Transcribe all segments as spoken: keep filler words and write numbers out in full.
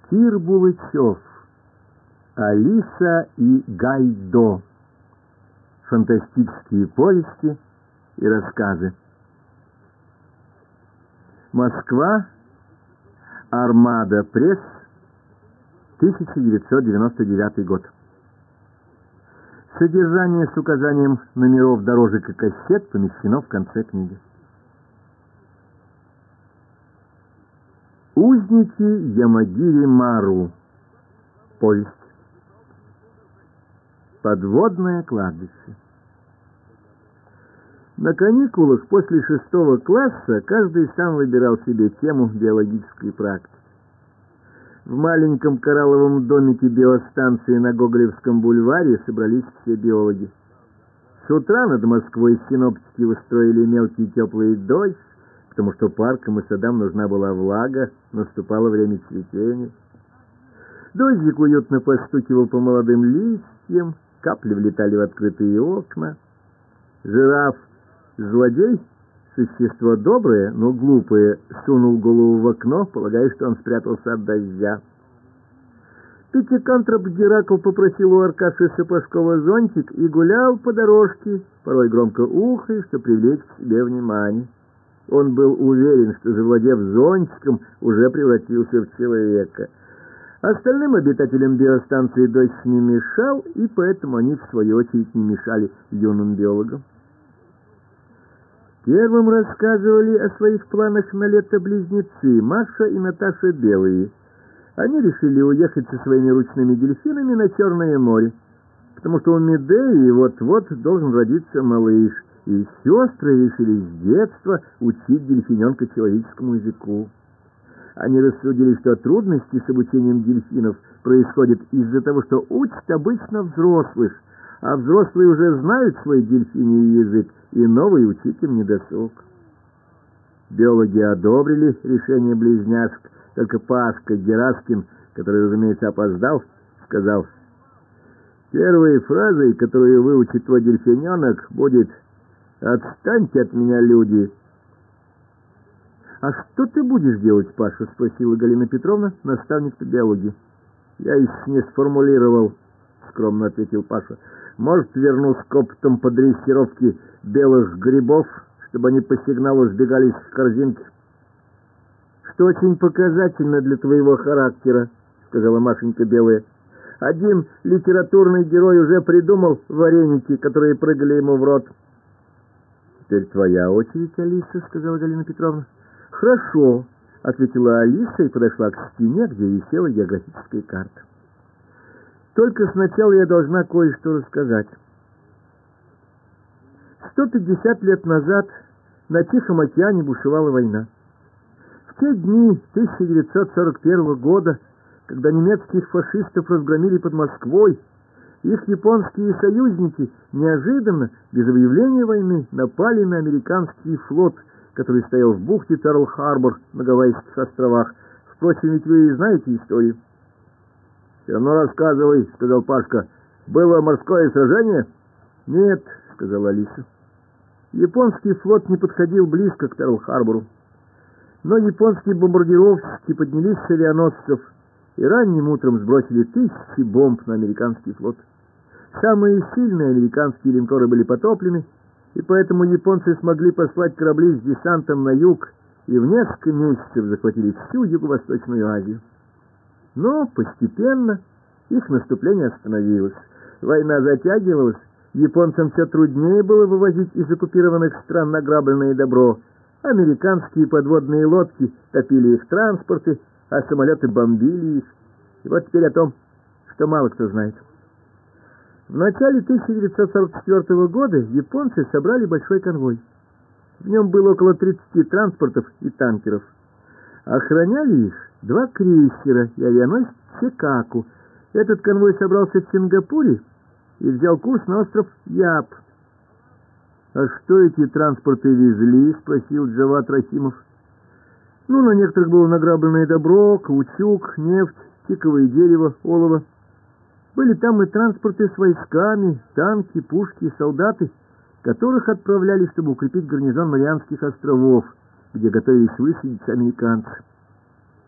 Кир Булычев. Алиса и Гайдо. Фантастические повести и рассказы. Москва. Армада Пресс. тысяча девятьсот девяносто девятый год. Содержание с указанием номеров дорожек и кассет помещено в конце книги. Узники Ямагири-Мару. Повесть. Подводное кладбище. На каникулах после шестого класса каждый сам выбирал себе тему биологической практики. В маленьком коралловом домике биостанции на Гоголевском бульваре собрались все биологи. С утра над Москвой синоптики устроили мелкий теплый дождь, потому что паркам и садам нужна была влага, наступало время цветения. Дождик уютно постукивал по молодым листьям, капли влетали в открытые окна. Жираф-злодей, существо доброе, но глупое, сунул голову в окно, полагая, что он спрятался от дождя. Пятикантроп Геракл попросил у Аркаши Сапожкова зонтик и гулял по дорожке, порой громко ухая, чтобы привлечь к себе внимание. Он был уверен, что, завладев зонтиком, уже превратился в человека. Остальным обитателям биостанции дождь не мешал, и поэтому они, в свою очередь, не мешали юным биологам. Первым рассказывали о своих планах на лето близнецы Маша и Наташа Белые. Они решили уехать со своими ручными дельфинами на Черное море, потому что у Медеи вот-вот должен родиться малыш, и сестры решили с детства учить дельфиненка человеческому языку. Они рассудили, что трудности с обучением дельфинов происходят из-за того, что учат обычно взрослых, а взрослые уже знают свой дельфиний язык, и новый учить им недосуг. Биологи одобрили решение близняшек, только Пашка Гераскин, который, разумеется, опоздал, сказал: «Первой фразой, которую выучит твой дельфиненок, будет: «Отстаньте от меня, люди!»» «А что ты будешь делать, Паша?» — спросила Галина Петровна, наставник по биологии. «Я еще не сформулировал», — скромно ответил Паша. «Может, вернусь к опытам по дрессировке белых грибов, чтобы они по сигналу сбегались в корзинки». «Что очень показательно для твоего характера», — сказала Машенька Белая. «Один литературный герой уже придумал вареники, которые прыгали ему в рот». «Теперь твоя очередь, Алиса», — сказала Галина Петровна. «Хорошо», — ответила Алиса и подошла к стене, где висела географическая карта. «Только сначала я должна кое-что рассказать. сто пятьдесят лет назад на Тихом океане бушевала война. В те дни тысяча девятьсот сорок первого года, когда немецких фашистов разгромили под Москвой, их японские союзники неожиданно, без объявления войны, напали на американский флот, который стоял в бухте Перл-Харбор на Гавайских островах. Впрочем, ведь вы знаете историю. «Все равно рассказывай», — сказал Пашка. «Было морское сражение?» «Нет», — сказала Алиса. Японский флот не подходил близко к Перл-Харбору. Но японские бомбардировщики поднялись с авианосцев и ранним утром сбросили тысячи бомб на американский флот. Самые сильные американские линкоры были потоплены, и поэтому японцы смогли послать корабли с десантом на юг и в несколько месяцев захватили всю Юго-Восточную Азию. Но постепенно их наступление остановилось. Война затягивалась, японцам все труднее было вывозить из оккупированных стран награбленное добро. Американские подводные лодки топили их транспорты, а самолеты бомбили их. И вот теперь о том, что мало кто знает. В начале тысяча девятьсот сорок четвёртого года японцы собрали большой конвой. В нем было около тридцати транспортов и танкеров. Охраняли их два крейсера и авианосец Чикаку. Этот конвой собрался в Сингапуре и взял курс на остров Яп. «А что эти транспорты везли?» — спросил Джават Рахимов. «Ну, на некоторых было награбленное добро, каучук, нефть, тиковое дерево, олово. Были там и транспорты с войсками, танки, пушки, солдаты, которых отправляли, чтобы укрепить гарнизон Марианских островов, где готовились высадиться американцы.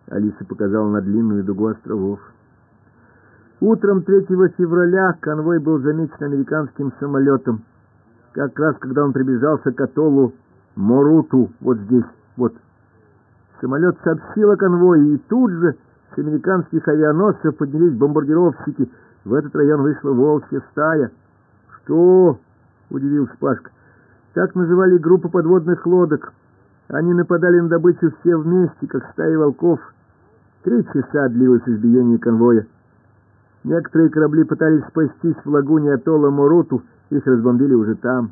Алиса показала на длинную дугу островов. Утром третьего февраля конвой был замечен американским самолетом. Как раз когда он приближался к атоллу Моруту, вот здесь, вот. Самолет сообщил о конвое, и тут же с американских авианосцев поднялись бомбардировщики. В этот район вышла волчья стая. «Что?» — удивился Пашка. «Так называли группу подводных лодок. Они нападали на добычу все вместе, как стаи волков. Три часа длилось избиение конвоя. Некоторые корабли пытались спастись в лагуне атолла Моруту, их разбомбили уже там».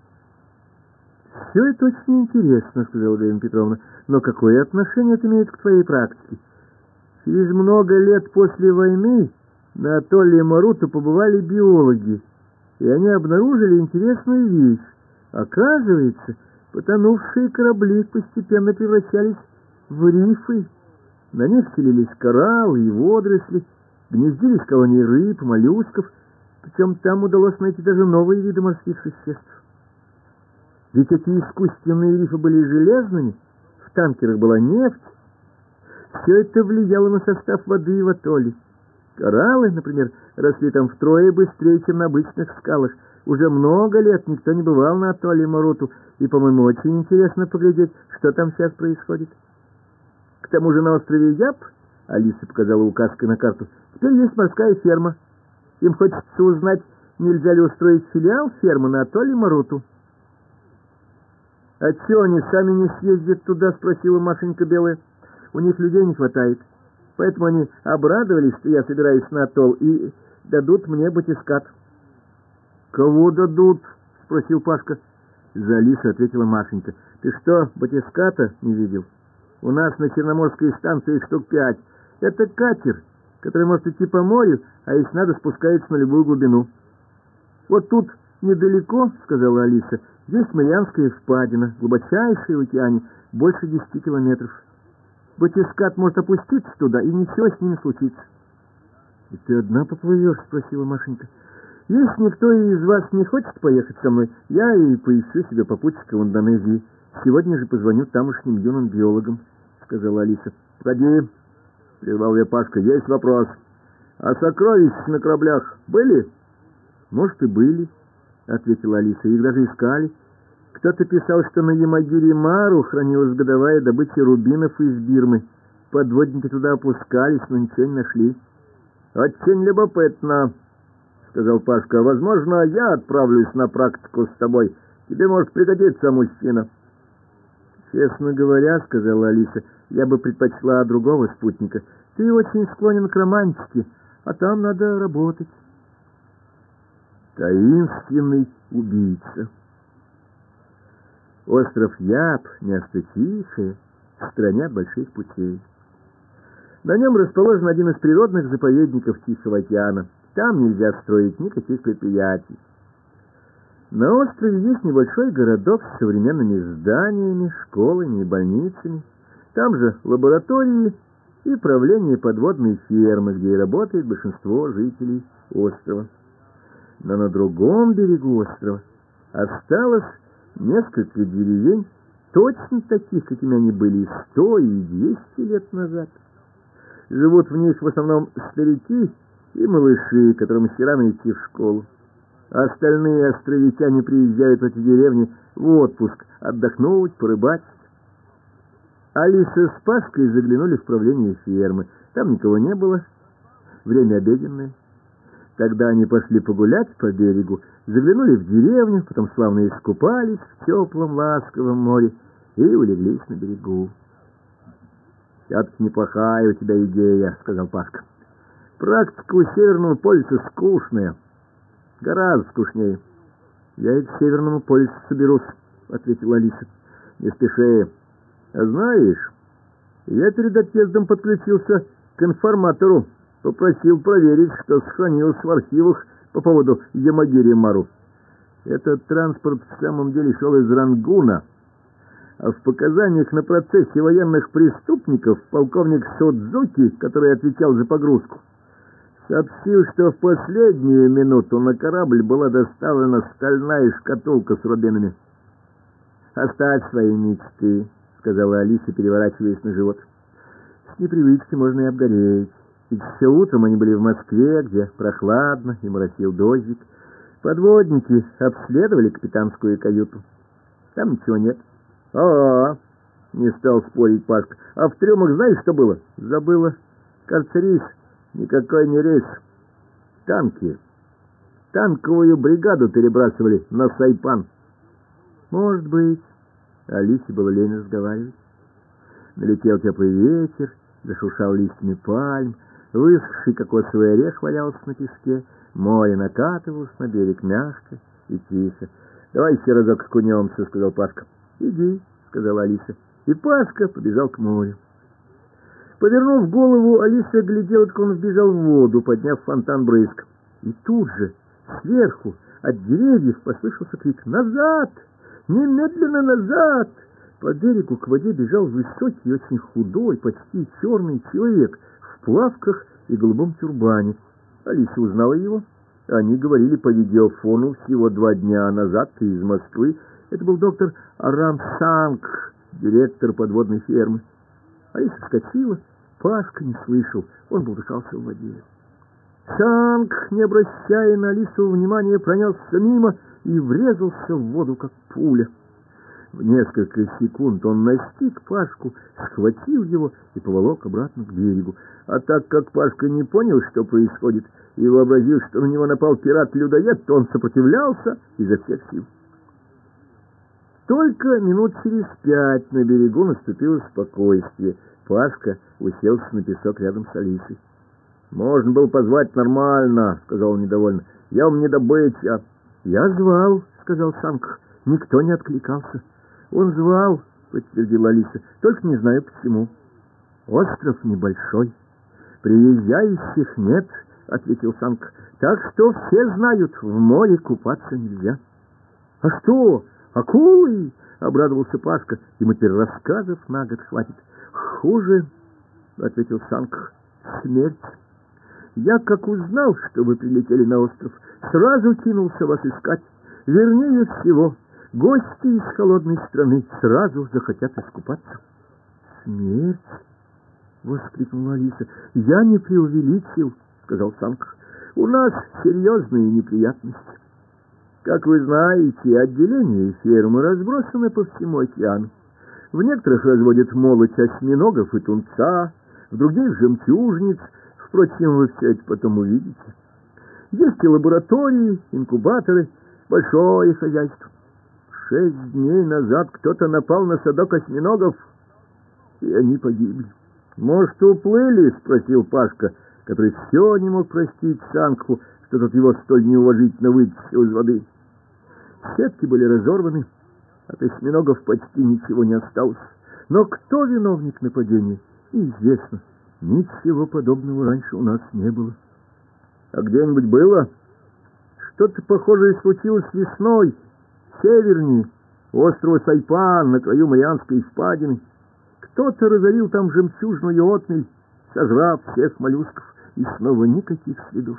«Все это очень интересно», — сказала Галина Петровна, — «но какое отношение это имеет к твоей практике?» «Через много лет после войны на атолле Моруту побывали биологи, и они обнаружили интересную вещь. Оказывается, потонувшие корабли постепенно превращались в рифы. На них селились кораллы и водоросли, гнездились колонии рыб, моллюсков, причем там удалось найти даже новые виды морских существ. Ведь эти искусственные рифы были железными, в танкерах была нефть. Все это влияло на состав воды в атолле. Кораллы, например, росли там втрое быстрее, чем на обычных скалах. Уже много лет никто не бывал на атолле Моруту, и, по-моему, очень интересно поглядеть, что там сейчас происходит. К тому же на острове Яб, Алиса показала указкой на карту, теперь есть морская ферма. Им хочется узнать, нельзя ли устроить филиал фермы на атолле Моруту. «А чё они сами не съездят туда?» — спросила Машенька Белая. «У них людей не хватает, поэтому они обрадовались, что я собираюсь на атолл, и дадут мне батискат». «Кого дадут?» — спросил Пашка. За Алису ответила Машенька. «Ты что, батиската не видел? У нас на Черноморской станции штук пять. Это катер, который может идти по морю, а если надо, спускается на любую глубину». «Вот тут недалеко, — сказала Алиса, — есть Марианская впадина, глубочайшая в океане, больше десяти километров. Батискат может опуститься туда, и ничего с ним не случится». «И ты одна поплывешь?» — спросила Машенька. «Если никто из вас не хочет поехать со мной, я и поищу себе попутчика в Индонезии. Сегодня же позвоню тамошним юным биологам», — сказала Алиса. «Погоди, — прервал я Пашка, — есть вопрос. А сокровища на кораблях были?» «Может, и были, — ответила Алиса, — их даже искали. Кто-то писал, что на Ямагири-Мару хранилась годовая добыча рубинов из Бирмы. Подводники туда опускались, но ничего не нашли». «Очень любопытно, — сказал Пашка. — Возможно, я отправлюсь на практику с тобой. Тебе может пригодиться, мужчина». «Честно говоря, — сказала Алиса, — я бы предпочла другого спутника. Ты очень склонен к романтике, а там надо работать». Таинственный убийца. Остров Яб — место тихое, в стране от больших путей. На нем расположен один из природных заповедников Тихого океана. Там нельзя строить никаких предприятий. На острове есть небольшой городок с современными зданиями, школами и больницами. Там же лаборатории и правление подводной фермы, где и работает большинство жителей острова. Но на другом берегу острова осталось несколько деревень, точно таких, какими они были сто и двести лет назад. Живут в них в основном старики и малыши, которым все рано идти в школу. Остальные островитяне приезжают в эти деревни в отпуск, отдохнуть, порыбачить. Алиса с Пашкой заглянули в правление фермы. Там никого не было. Время обеденное. Тогда они пошли погулять по берегу, заглянули в деревню, потом славно искупались в теплом ласковом море и улеглись на берегу. «Все-таки неплохая у тебя идея, — сказал Пашка. — Практика у Северного полюса скучная, гораздо скучнее». «Я и к Северному полюсу соберусь, — ответила Алиса. — Не спеши. А знаешь, я перед отъездом подключился к информатору, попросил проверить, что сохранилось в архивах по поводу Ямагири-Мару. Этот транспорт в самом деле шел из Рангуна, а в показаниях на процессе военных преступников полковник Судзуки, который отвечал за погрузку, сообщил, что в последнюю минуту на корабль была доставлена стальная шкатулка с рубинами. «Оставь свои мечты, — сказала Алиса, переворачиваясь на живот. — С непривычки можно и обгореть. Ведь все утром они были в Москве, где прохладно и моросил дождик. Подводники обследовали капитанскую каюту. Там ничего нет. А, не стал спорить Пашка. А в трюмах знаешь, что было? Забыла. Кажется, рейс. Никакой не рейс. Танки. Танковую бригаду перебрасывали на Сайпан. Может быть. Алисе было лень разговаривать. Налетел теплый ветер, зашуршал листьями пальм, высохший кокосовый орех валялся на песке, море накатывалось на берег мягко и тихо. «Давай еще разок окунемся», — сказал Пашка. «Иди», — сказала Алиса. И Пашка побежал к морю. Повернув голову, Алиса глядела, как он вбежал в воду, подняв фонтан брызг. И тут же, сверху, от деревьев послышался крик: «Назад! Немедленно назад!» По берегу к воде бежал высокий, очень худой, почти черный человек в плавках и голубом тюрбане. Алиса узнала его. Они говорили по видеофону всего два дня назад из Москвы. Это был доктор Арам Санг, директор подводной фермы. Алиса вскочила. Пашка не слышал, он бултыхался в воде. Санг, не обращая на Алису внимания, пронесся мимо и врезался в воду, как пуля. В несколько секунд он настиг Пашку, схватил его и поволок обратно к берегу. А так как Пашка не понял, что происходит, и вообразил, что на него напал пират-людоед, то он сопротивлялся изо всех сил. Только минут через пять на берегу наступило спокойствие. Пашка уселся на песок рядом с Алисой. «Можно было позвать нормально», — сказал он недовольно. «Я вам не добыча». «Я звал», — сказал Санг. «Никто не откликался». «Он звал», — подтвердила Алиса, — «только не знаю почему». «Остров небольшой. Приезжающих нет», — ответил Санг. «Так что все знают, в море купаться нельзя». «А что, акулы?» — обрадовался Пашка. «Ему теперь рассказов на год хватит». «Хуже», — ответил Санг, — «смерть. Я, как узнал, что вы прилетели на остров, сразу кинулся вас искать. Вернее всего, гости из холодной страны сразу захотят искупаться». «Смерть?» — воскликнула Алиса. «Я не преувеличил», — сказал Санг. «У нас серьезные неприятности. Как вы знаете, отделения фермы разбросаны по всему океану. В некоторых разводят молоть осьминогов и тунца, в других — жемчужниц. Впрочем, вы все это потом увидите. Есть и лаборатории, инкубаторы, большое хозяйство. Шесть дней назад кто-то напал на садок осьминогов, и они погибли». «Может, уплыли?» — спросил Пашка, который все не мог простить Сангху, что тот его столь неуважительно вытащил из воды. Сетки были разорваны, от осьминогов почти ничего не осталось. Но кто виновник нападения, неизвестно. Ничего подобного раньше у нас не было. «А где-нибудь было?» «Что-то похожее случилось весной, севернее, острова Сайпан, на краю Марианской впадины. Кто-то разорил там жемчужную отмель, сожрав всех моллюсков, и снова никаких следов».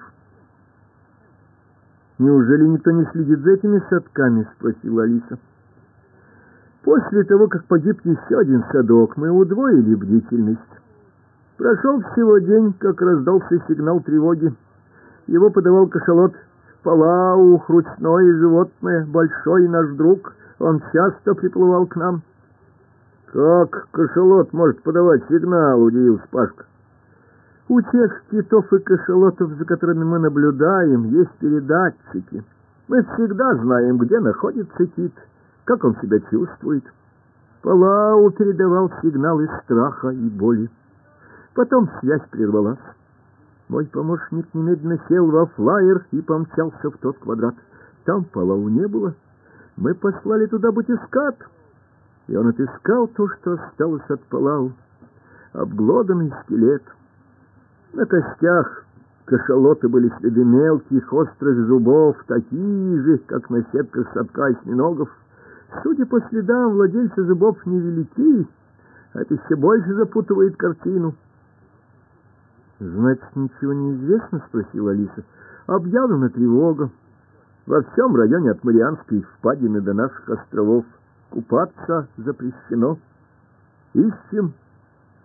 «Неужели никто не следит за этими садками?» — спросила Алиса. «После того, как погиб еще один садок, мы удвоили бдительность. Прошел всего день, как раздался сигнал тревоги. Его подавал кашалот Палау, ручное животное, большой наш друг. Он часто приплывал к нам». «Как кашалот может подавать сигнал?» — удивился Пашка. «У тех китов и кашалотов, за которыми мы наблюдаем, есть передатчики. Мы всегда знаем, где находится кит, как он себя чувствует. Палау передавал сигналы страха и боли. Потом связь прервалась. Мой помощник немедленно сел во флайер и помчался в тот квадрат. Там Палау не было. Мы послали туда батискат, и он отыскал то, что осталось от Палау. Обглоданный скелет. На костях кашалота были следы мелких острых зубов, такие же, как на сетках садка осьминогов. Судя по следам, владельцы зубов невелики. Это еще больше запутывает картину». «Значит, ничего не известно?» — спросила Алиса. «Объявлена тревога. Во всем районе от Марианской впадины до наших островов купаться запрещено. Ищем».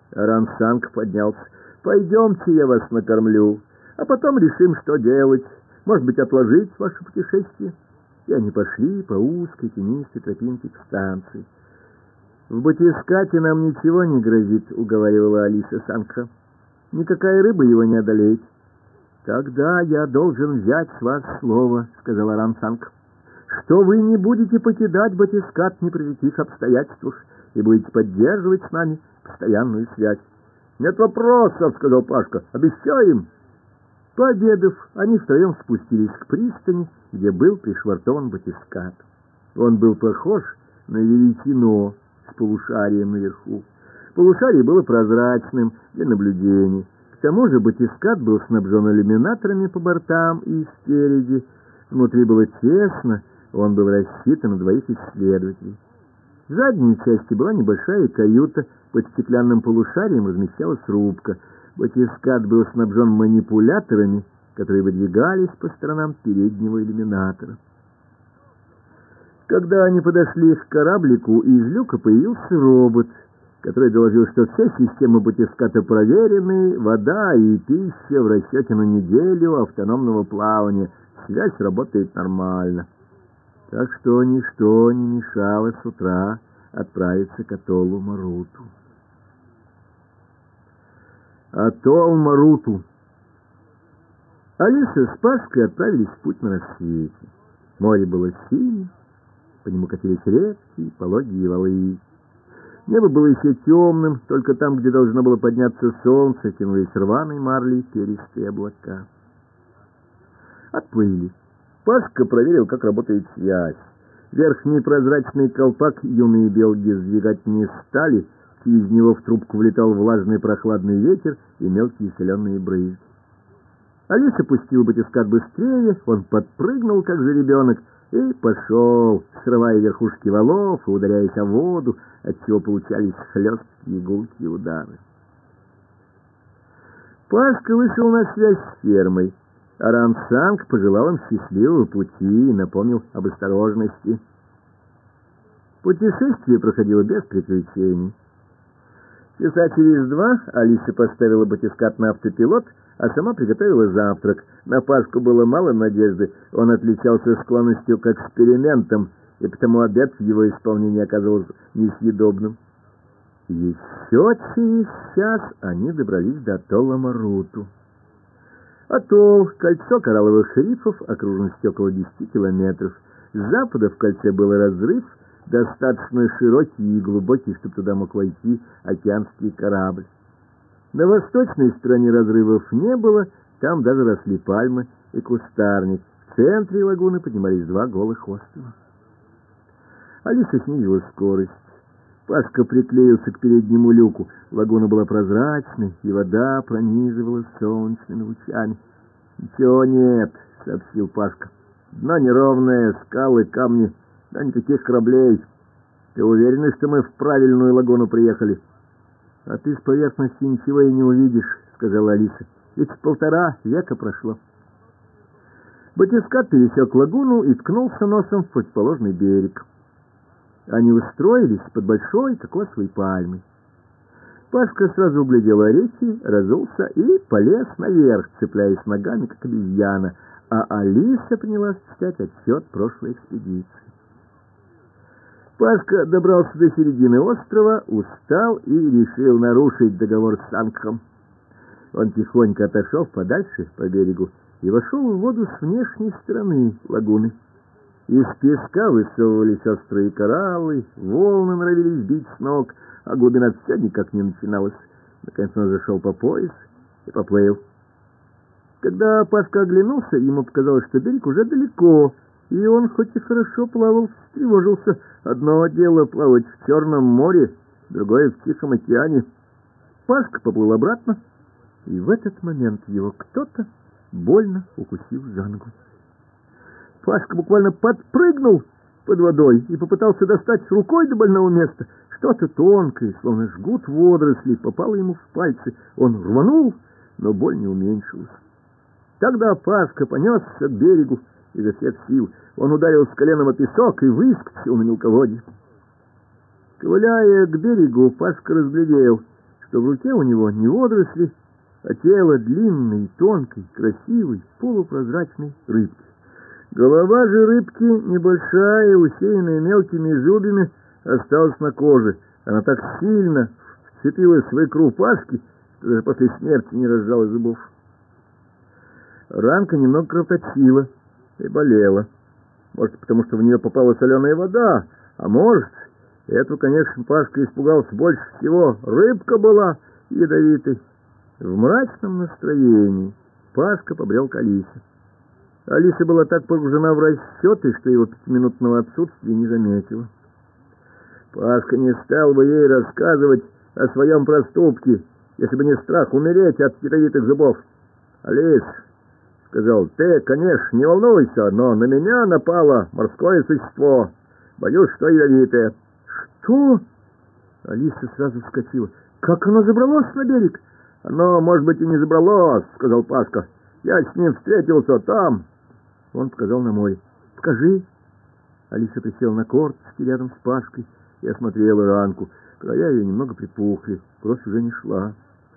Рансанг поднялся. «Пойдемте, я вас накормлю, а потом решим, что делать. Может быть, отложить ваше путешествие?» И они пошли по узкой тенистой тропинке к станции. «В батискате нам ничего не грозит», — уговаривала Алиса Сангха. «Никакая рыба его не одолеет». «Тогда я должен взять с вас слово», — сказала Рансанг, «что вы не будете покидать батискат ни при каких обстоятельствах и будете поддерживать с нами постоянную связь». «Нет вопросов», — сказал Пашка, — «обещаем». Пообедав, они втроем спустились к пристани, где был пришвартован батискат. Он был похож на веретено с полушарием наверху. Полушарие было прозрачным для наблюдений. К тому же батискат был снабжен иллюминаторами по бортам и спереди. Внутри было тесно, он был рассчитан на двоих исследователей. В задней части была небольшая каюта, под стеклянным полушарием размещалась рубка. Батискат был снабжен манипуляторами, которые выдвигались по сторонам переднего иллюминатора. Когда они подошли к кораблику, из люка появился робот, который доложил, что все системы батиската проверены, вода и пища в расчете на неделю автономного плавания. Связь работает нормально. Так что ничто не мешало с утра отправиться к атоллу Маруту. Атолл Маруту. Алиса с Пашкой отправились в путь на рассвете. Море было синим, по нему катились редкие пологие валы. Небо было еще темным, только там, где должно было подняться солнце, тянулись рваной марлей перистые облака. Отплыли. Пашка проверил, как работает связь. Верхний прозрачный колпак юные белги сдвигать не стали, через него в трубку влетал влажный прохладный ветер и мелкие соленые брызги. Алиса пустила батискат быстрее, он подпрыгнул, как жеребенок, и пошел, срывая верхушки валов и ударяясь о воду, отчего получались хлесткие гулкие удары. Пашка вышел на связь с фермой. А Рансанг пожелал им счастливого пути и напомнил об осторожности. Путешествие проходило без приключений. Часа через два Алиса поставила батискат на автопилот, а сама приготовила завтрак. На Пашку было мало надежды, он отличался склонностью к экспериментам, и потому обед в его исполнении оказывался несъедобным. Еще через час они добрались до атолла Маруту. Атолл — кольцо коралловых рифов окружностью около десяти километров. С запада в кольце был разрыв, достаточно широкий и глубокий, чтобы туда мог войти океанский корабль. На восточной стороне разрывов не было, там даже росли пальмы и кустарник. В центре лагуны поднимались два голых острова. Алиса снизила скорость. Пашка приклеился к переднему люку. Лагуна была прозрачной, и вода пронизывала солнечными лучами. «Ничего нет», — сообщил Пашка. «Дно неровное, скалы, камни, да никаких кораблей. Ты уверен, что мы в правильную лагуну приехали?» «А ты с поверхности ничего и не увидишь», — сказала Алиса. «Ведь полтора века прошло». Батискат пересек лагуну и ткнулся носом в противоположный берег. Они устроились под большой кокосовой пальмой. Пашка сразу углядел орехи, разулся и полез наверх, цепляясь ногами, как обезьяна, а Алиса принялась читать отчет прошлой экспедиции. Пашка добрался до середины острова, устал и решил нарушить договор с Сангхом. Он тихонько отошел подальше по берегу и вошел в воду с внешней стороны лагуны. Из песка высовывались острые кораллы, волны норовились бить с ног, а глубина все никак не начиналась. Наконец он зашел по пояс и поплыл. Когда Пашка оглянулся, ему показалось, что берег уже далеко, и он, хоть и хорошо плавал, встревожился. Одно дело плавать в Черном море, другое в Тихом океане. Пашка поплыл обратно, и в этот момент его кто-то больно укусил за ногу. Пашка буквально подпрыгнул под водой и попытался достать рукой до больного места. Что-то тонкое, словно жгут водорослей, попало ему в пальцы. Он рванул, но боль не уменьшилась. Тогда Пашка понесся к берегу изо всех сил. Он ударил с коленом о песок и выскочил на мелководье. Ковыляя к берегу, Пашка разглядел, что в руке у него не водоросли, а тело длинной, тонкой, красивой, полупрозрачной рыбки. Голова же рыбки, небольшая, усеянная мелкими зубьями, осталась на коже. Она так сильно вцепилась в икру Пашки, что даже после смерти не разжала зубов. Ранка немного кровоточила и болела. Может, потому что в нее попала соленая вода, а может, этого, конечно, Пашка испугался больше всего. Рыбка была ядовитой. В мрачном настроении Пашка побрел к Алисе. Алиса была так погружена в расчеты, что его пятиминутного отсутствия не заметила. Пашка не стал бы ей рассказывать о своем проступке, если бы не страх умереть от ядовитых зубов. «Алис, — сказал, — ты, конечно, не волнуйся, но на меня напало морское существо. Боюсь, что ядовитое». «Что?» Алиса сразу вскочила. «Как оно забралось на берег?» «Оно, может быть, и не забралось, — сказал Пашка. Я с ним встретился там». Он показал на море. «Скажи». Алиса присела на корточки рядом с Пашкой и осмотрела ранку. Края ее немного припухли, кровь уже не шла.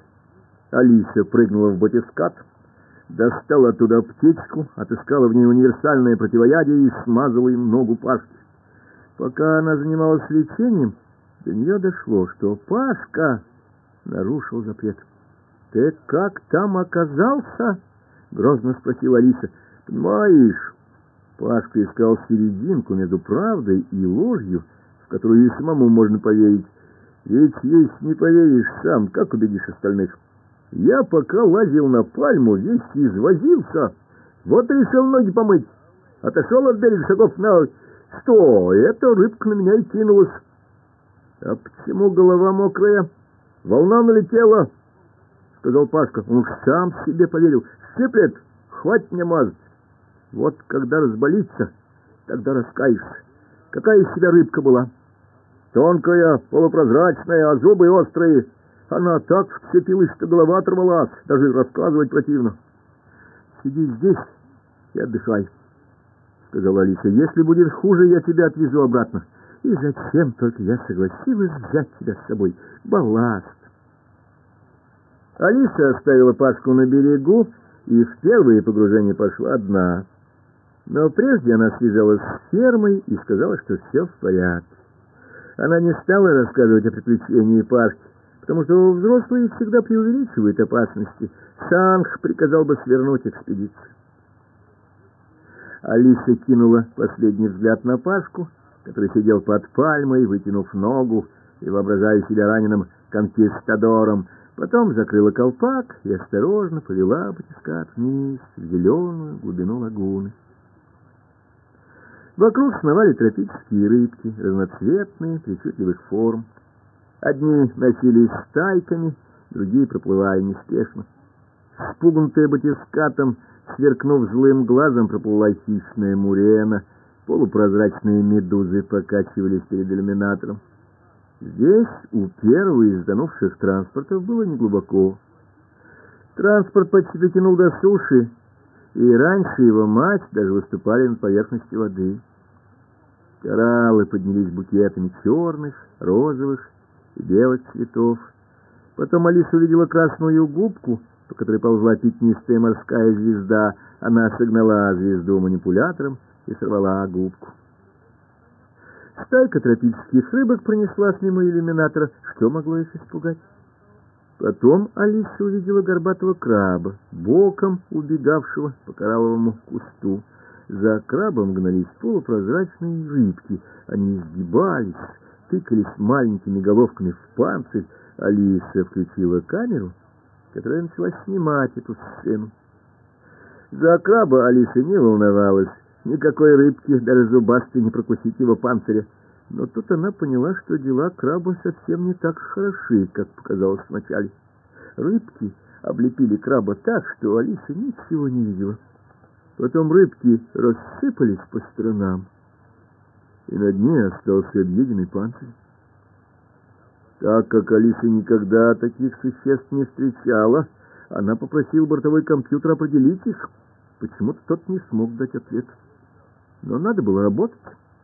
Алиса прыгнула в батискаф, достала оттуда аптечку, отыскала в ней универсальное противоядие и смазала им ногу Пашки. Пока она занималась лечением, до нее дошло, что Пашка нарушил запрет. «Ты как там оказался?» — грозно спросила Алиса. «Понимаешь, Пашка искал серединку между правдой и ложью, в которую и самому можно поверить. Ведь если не поверишь сам, как убедишь остальных? Я пока лазил на пальму, весь извозился, вот и решил ноги помыть. Отошел от берега шагов на сто, и эта рыбка на меня и кинулась. А почему голова мокрая? Волна налетела», — сказал Пашка. Он уж сам себе поверил. «Сыплет, хватит мне мазать. Вот когда разболится, тогда раскаешься. Какая из себя рыбка была? Тонкая, полупрозрачная, а зубы острые. Она так вцепилась, что голова оторвалась. Даже рассказывать противно». «Сиди здесь и отдыхай», — сказала Алиса. «Если будет хуже, я тебя отвезу обратно». «И зачем только я согласилась взять тебя с собой? Балласт». Алиса оставила Пашку на берегу и в первое погружение пошла одна. Но прежде она связалась с фермой и сказала, что все в порядке. Она не стала рассказывать о приключении Пашки, потому что взрослые всегда преувеличивают опасности. Санх приказал бы свернуть экспедицию. Алиса кинула последний взгляд на Пашку, который сидел под пальмой, вытянув ногу и воображая себя раненым конкистадором. Потом закрыла колпак и осторожно повела батискаф вниз в зеленую глубину лагуны. Вокруг сновали тропические рыбки, разноцветные, причудливых форм. Одни носились стайками, другие проплывали неспешно. Спугнутая батискафом, сверкнув злым глазом, проплыла хищная мурена. Полупрозрачные медузы покачивались перед иллюминатором. Здесь, у первого из затонувших транспортов, было неглубоко. Транспорт почти дотянул до суши, и раньше его мать даже выступали над поверхностью воды. Кораллы поднялись букетами черных, розовых и белых цветов. Потом Алиса увидела красную губку, по которой ползла пятнистая морская звезда. Она согнала звезду манипулятором и сорвала губку. Стайка тропических рыбок пронеслась мимо иллюминатора. Что могло их испугать? Потом Алиса увидела горбатого краба, боком убегавшего по коралловому кусту. За крабом гнались полупрозрачные рыбки. Они изгибались, тыкались маленькими головками в панцирь. Алиса включила камеру, которая начала снимать эту сцену. За краба Алиса не волновалась. Никакой рыбки, даже зубастой, не прокусить его панциря. Но тут она поняла, что дела краба совсем не так хороши, как показалось вначале. Рыбки облепили краба так, что Алиса ничего не видела. Потом рыбки рассыпались по сторонам, и на дне остался объеденный панцирь. Так как Алиса никогда таких существ не встречала, она попросила бортовой компьютер определить их. Почему-то тот не смог дать ответ. Но надо было работать.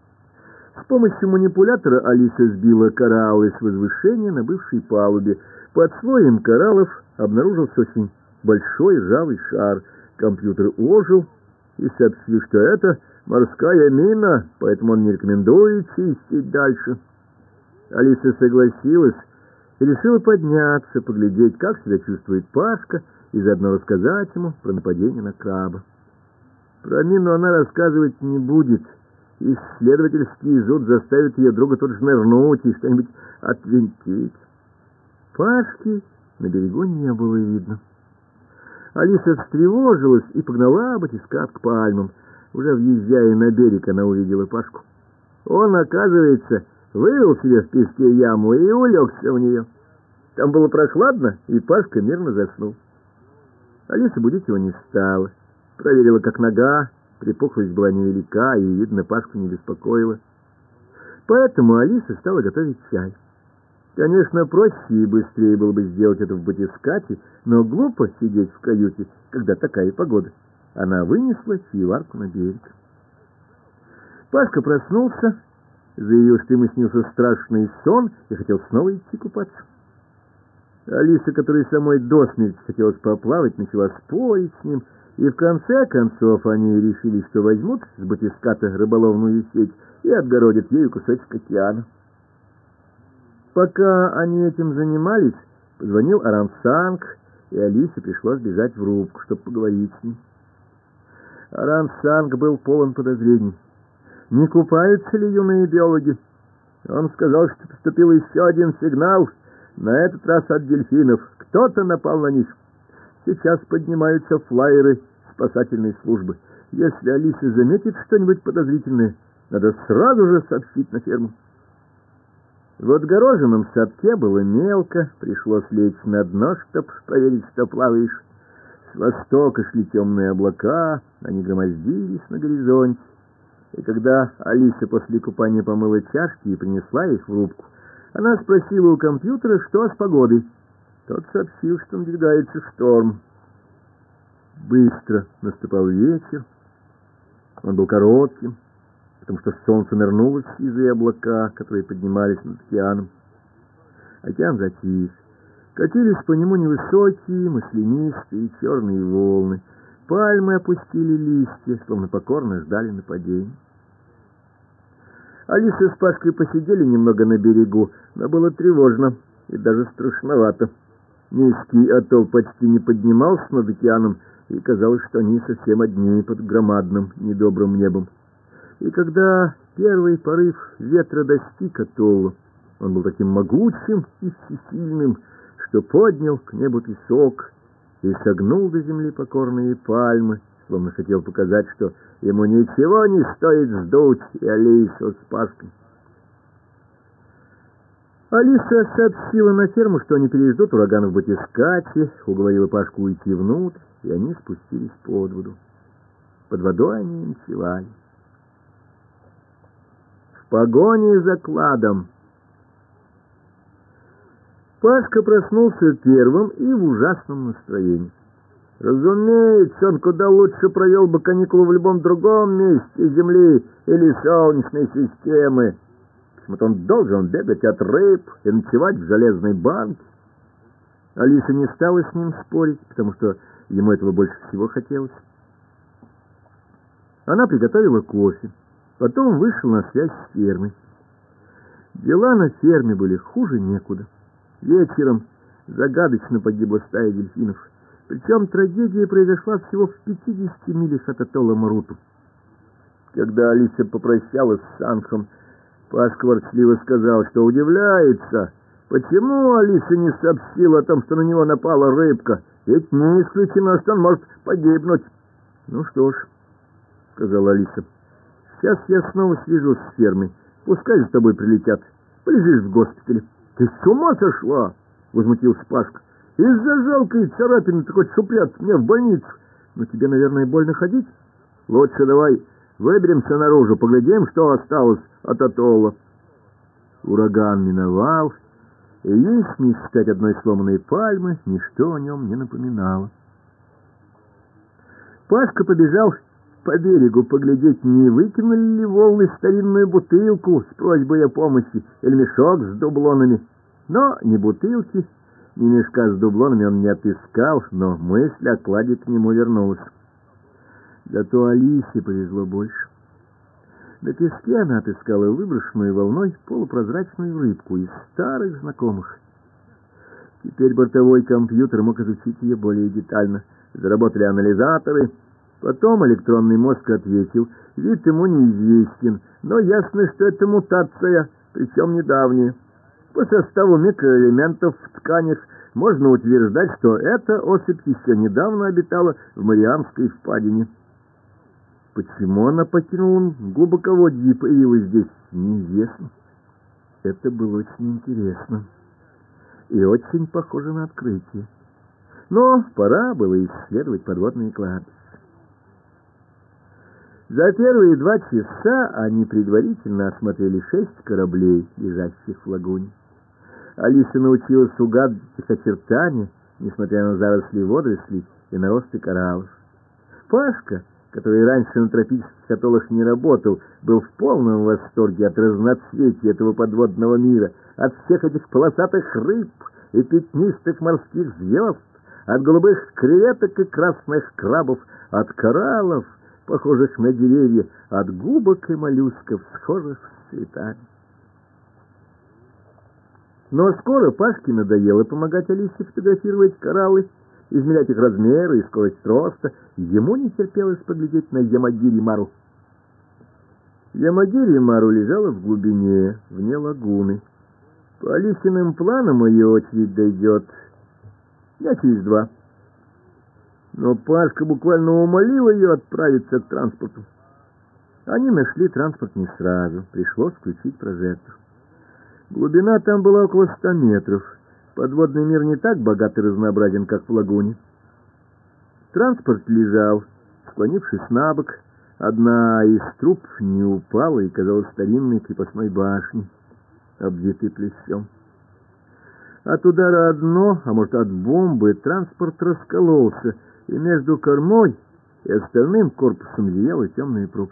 С помощью манипулятора Алиса сбила кораллы с возвышения на бывшей палубе. Под слоем кораллов обнаружился очень большой ржавый шар. Компьютер ожил и сообщил, что это морская мина, поэтому он не рекомендует чистить дальше. Алиса согласилась и решила подняться, поглядеть, как себя чувствует Пашка, и заодно рассказать ему про нападение на краба. Про мину она рассказывать не будет. Исследовательский зуд заставит ее друга тут же нырнуть и что-нибудь отвинтить. Пашки на берегу не было видно. Алиса встревожилась и погнала батискаф к пальмам. Уже въезжая на берег, она увидела Пашку. Он, оказывается, вырыл себе в песке яму и улегся в нее. Там было прохладно, и Пашка мирно заснул. Алиса будить его не стала. Проверила, как нога, припухлость была невелика, и, видно, Пашку не беспокоила. Поэтому Алиса стала готовить чай. Конечно, проще и быстрее было бы сделать это в батискафе, но глупо сидеть в каюте, когда такая погода. Она вынесла чаеварку на берег. Пашка проснулся, заявил, что ему снился страшный сон, и хотел снова идти купаться. Алиса, которой самой до смерти хотелось поплавать, начала спорить с ним, и в конце концов они решили, что возьмут с батискафа рыболовную сеть и отгородят ею кусочек океана. Пока они этим занимались, позвонил Арансанг, и Алисе пришлось бежать в рубку, чтобы поговорить с ним. Арансанг был полон подозрений. Не купаются ли юные биологи? Он сказал, что поступил еще один сигнал, на этот раз от дельфинов. Кто-то напал на них. Сейчас поднимаются флайеры спасательной службы. Если Алиса заметит что-нибудь подозрительное, надо сразу же сообщить на ферму. В отгороженном садке было мелко, пришлось лечь на дно, чтоб проверить, что плаваешь. С востока шли темные облака, они громоздились на горизонте. И когда Алиса после купания помыла чашки и принесла их в рубку, она спросила у компьютера, что с погодой. Тот сообщил, что надвигается шторм. Быстро наступал вечер. Он был коротким, потому что солнце нырнуло в сизые облака, которые поднимались над океаном. Океан затих. Катились по нему невысокие, маслянистые черные волны. Пальмы опустили листья, словно покорно ждали нападения. Алиса с Пашкой посидели немного на берегу, но было тревожно и даже страшновато. Низкий атолл почти не поднимался над океаном, и казалось, что они совсем одни под громадным недобрым небом. И когда первый порыв ветра достиг атолла, он был таким могучим и всесильным, что поднял к небу песок и согнул до земли покорные пальмы, словно хотел показать, что ему ничего не стоит сдуть и Алису с Пашкой. Алиса сообщила на ферму, что они переждут ураган в батискафе, уговорила Пашку уйти внутрь, и они спустились под воду. Под водой они ночевали. В погоне за кладом. Пашка проснулся первым и в ужасном настроении. Разумеется, он куда лучше провел бы каникулы в любом другом месте Земли или Солнечной системы. Почему-то он должен бегать от рыб и ночевать в железной банке. Алиса не стала с ним спорить, потому что ему этого больше всего хотелось. Она приготовила кофе, потом вышла на связь с фермой. Дела на ферме были хуже некуда. Вечером загадочно погибла стая дельфинов. Причем трагедия произошла всего в пятидесяти милях от атолла Маруту. Когда Алиса попрощалась с Сангхом, Пашка ворчливо сказал, что удивляется, почему Алиса не сообщила о том, что на него напала рыбка, ведь не исключено, что он может погибнуть. — Ну что ж, — сказала Алиса, — сейчас я снова свяжусь с фермой, пускай за тобой прилетят, полежишь в госпитале. — Ты с ума сошла? — возмутился Пашка. — Из-за жалкой царапины ты хоть шупляться мне в больницу. Но тебе, наверное, больно ходить? Лучше давай выберемся наружу, поглядим, что осталось от атолла. Ураган миновал, и если не считать одной сломанной пальмы, ничто о нем не напоминало. Пашка побежал по берегу поглядеть, не выкинули ли волны старинную бутылку с просьбой о помощи или мешок с дублонами. Но ни бутылки, Ни мешка с дублонами он не отыскал, но мысль о кладе к нему вернулась. Зато Алисе повезло больше. На песке она отыскала выброшенную волной полупрозрачную рыбку из старых знакомых. Теперь бортовой компьютер мог изучить ее более детально. Заработали анализаторы. Потом электронный мозг ответил: вид ему неизвестен, но ясно, что это мутация, причем недавняя. По составу микроэлементов в тканях можно утверждать, что эта особь еще недавно обитала в Марианской впадине. Почему она покинула глубоководье и появилась здесь, неизвестно. Это было очень интересно и очень похоже на открытие. Но пора было исследовать подводные кладбища. За первые два часа они предварительно осмотрели шесть кораблей, лежащих в лагуне. Алиса научилась угадывать их очертания, несмотря на заросли водорослей и наросты кораллов. Пашка, который раньше на тропических атоллах не работал, был в полном восторге от разноцветия этого подводного мира, от всех этих полосатых рыб и пятнистых морских звезд, от голубых креветок и красных крабов, от кораллов, похожих на деревья, от губок и моллюсков, схожих с цветами. Но скоро Пашке надоело помогать Алисе фотографировать кораллы, измерять их размеры и скорость роста. Ему не терпелось поглядеть на Ямагири-Мару. Ямагири-Мару лежала в глубине, вне лагуны. По Алисиным планам ее очередь дойдет дня через два. Но Пашка буквально умолил ее отправиться к транспорту. Они нашли транспорт не сразу, пришлось включить прожектор. Глубина там была около ста метров. Подводный мир не так богат и разнообразен, как в лагуне. Транспорт лежал, склонившись на бок. Одна из труб не упала и казалась старинной крепостной башней, обвитой плющом. От удара от дно, а может от бомбы, транспорт раскололся, и между кормой и остальным корпусом зияла темная пропасть.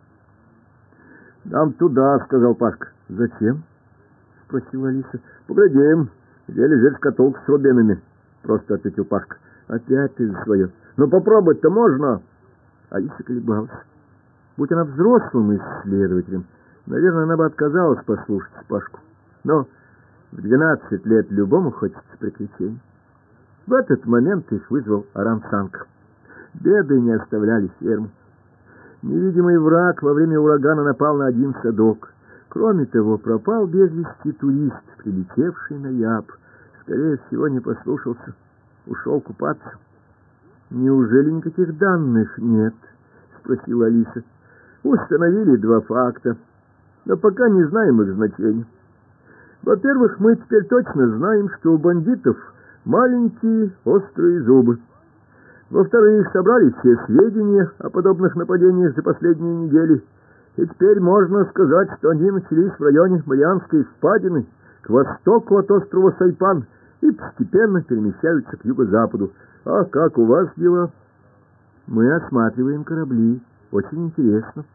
«Нам туда», — сказал Пашка. «Зачем?» — спросила Алиса. «Поглядим, где лежит шкатулка с рубинами», — просто ответил Пашка. «Опять ты за свое. Но попробовать-то можно». Алиса колебалась. Будь она взрослым исследователем, наверное, она бы отказалась послушать Пашку. Но в двенадцать лет любому хочется приключений. В этот момент их вызвал Арансанг. Беды не оставляли ферму. Невидимый враг во время урагана напал на один садок. Кроме того, пропал без вести турист, прилетевший на Яб. Скорее всего, не послушался, ушел купаться. «Неужели никаких данных нет?» — спросила Алиса. «Установили два факта, но пока не знаем их значения. Во-первых, мы теперь точно знаем, что у бандитов маленькие острые зубы. Во-вторых, собрали все сведения о подобных нападениях за последние недели, и теперь можно сказать, что они начались в районе Марианской впадины, к востоку от острова Сайпан, и постепенно перемещаются к юго-западу. А как у вас дела?» «Мы осматриваем корабли. Очень интересно».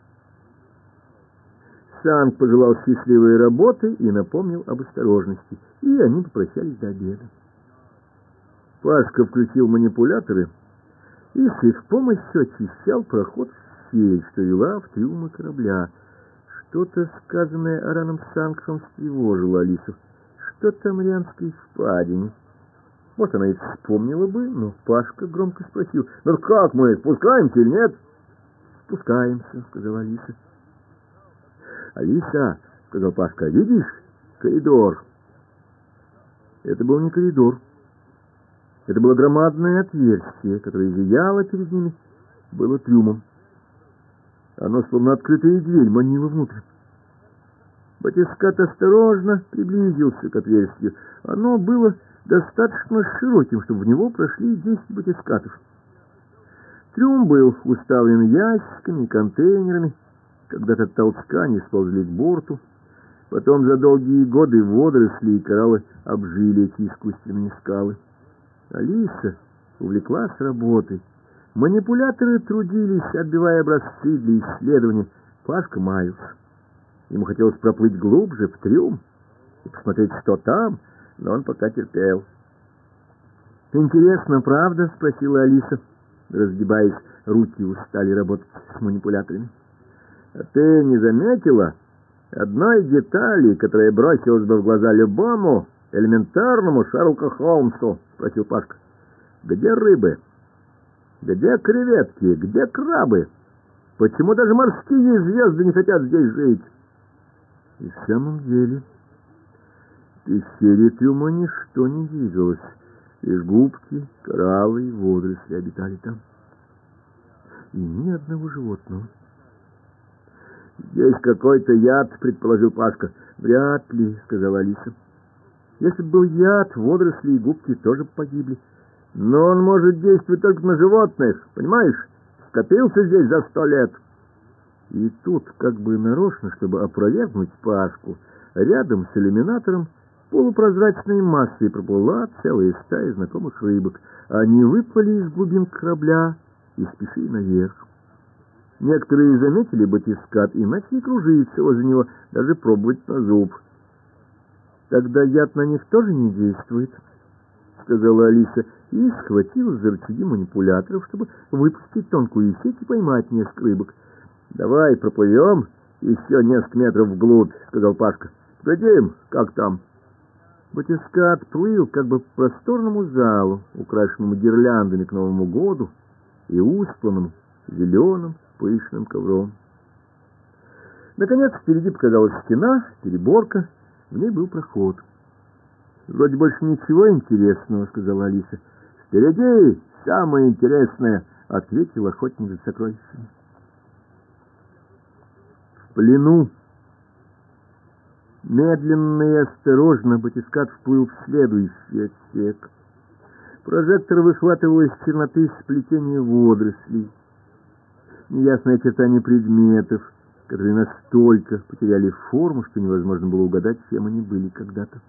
Санг пожелал счастливой работы и напомнил об осторожности, и они попрощались до обеда. Пашка включил манипуляторы и с их помощью очищал проход в щель, что вела в трюмы корабля. Что-то, сказанное Араном Сангхом, встревожило Алису. Что-то о Марианской впадине. Может, она и вспомнила бы, но Пашка громко спросил: «Ну как мы, спускаемся или нет?» «Спускаемся», — сказала Алиса. «Алиса», — сказал Пашка, — «видишь коридор?» Это был не коридор. Это было громадное отверстие, которое зияло перед ними, было трюмом. Оно, словно открытая дверь, манило внутрь. Батискат осторожно приблизился к отверстию. Оно было достаточно широким, чтобы в него прошли десять батискатов. Трюм был уставлен ящиками и контейнерами. Когда-то толкани сползли к борту. Потом за долгие годы водоросли и кораллы обжили эти искусственные скалы. Алиса увлеклась работой. Манипуляторы трудились, отбивая образцы для исследования. Пашка маялся. Ему хотелось проплыть глубже в трюм и посмотреть, что там, но он пока терпел. Интересно, правда? — спросила Алиса. Разгибаясь, руки устали работать с манипуляторами. — А ты не заметила одной детали, которая бросилась бы в глаза любому элементарному Шерлоку Холмсу? — спросил Пашка. — Где рыбы? Где креветки? Где крабы? Почему даже морские звезды не хотят здесь жить? И в самом деле, в пещере трюма ничто не двигалось. Лишь губки, кораллы и водоросли обитали там. И ни одного животного. «Здесь какой-то яд», — предположил Пашка. «Вряд ли», — сказала Алиса. «Если бы был яд, водоросли и губки тоже бы погибли. Но он может действовать только на животных, понимаешь? Скопился здесь за сто лет». И тут, как бы нарочно, чтобы опровергнуть Пашку, рядом с иллюминатором полупрозрачной массой проплыла целая стая знакомых рыбок. Они выплыли из глубин корабля и спешили наверх. Некоторые заметили батискаф и начали кружиться возле него, даже пробовать на зуб. «Тогда яд на них тоже не действует», — сказала Алиса, и схватилась за рычаги манипуляторов, чтобы выпустить тонкую сеть и поймать несколько рыбок. «Давай проплывем еще несколько метров вглубь», — сказал Пашка. «Глядим, как там». Батискаф плыл как бы по просторному залу, украшенному гирляндами к Новому году и устланным зеленым пышным ковром. Наконец впереди показалась стена, переборка, в ней был проход. «Вроде больше ничего интересного», — сказала Алиса. «Впереди самое интересное», — ответил охотник за сокровищами. В плену. Медленно и осторожно батискаф вплыл в следующий отсек. Прожектор выхватывал из черноты сплетение водорослей, неясное очертание предметов, которые настолько потеряли форму, что невозможно было угадать, чем они были когда-то.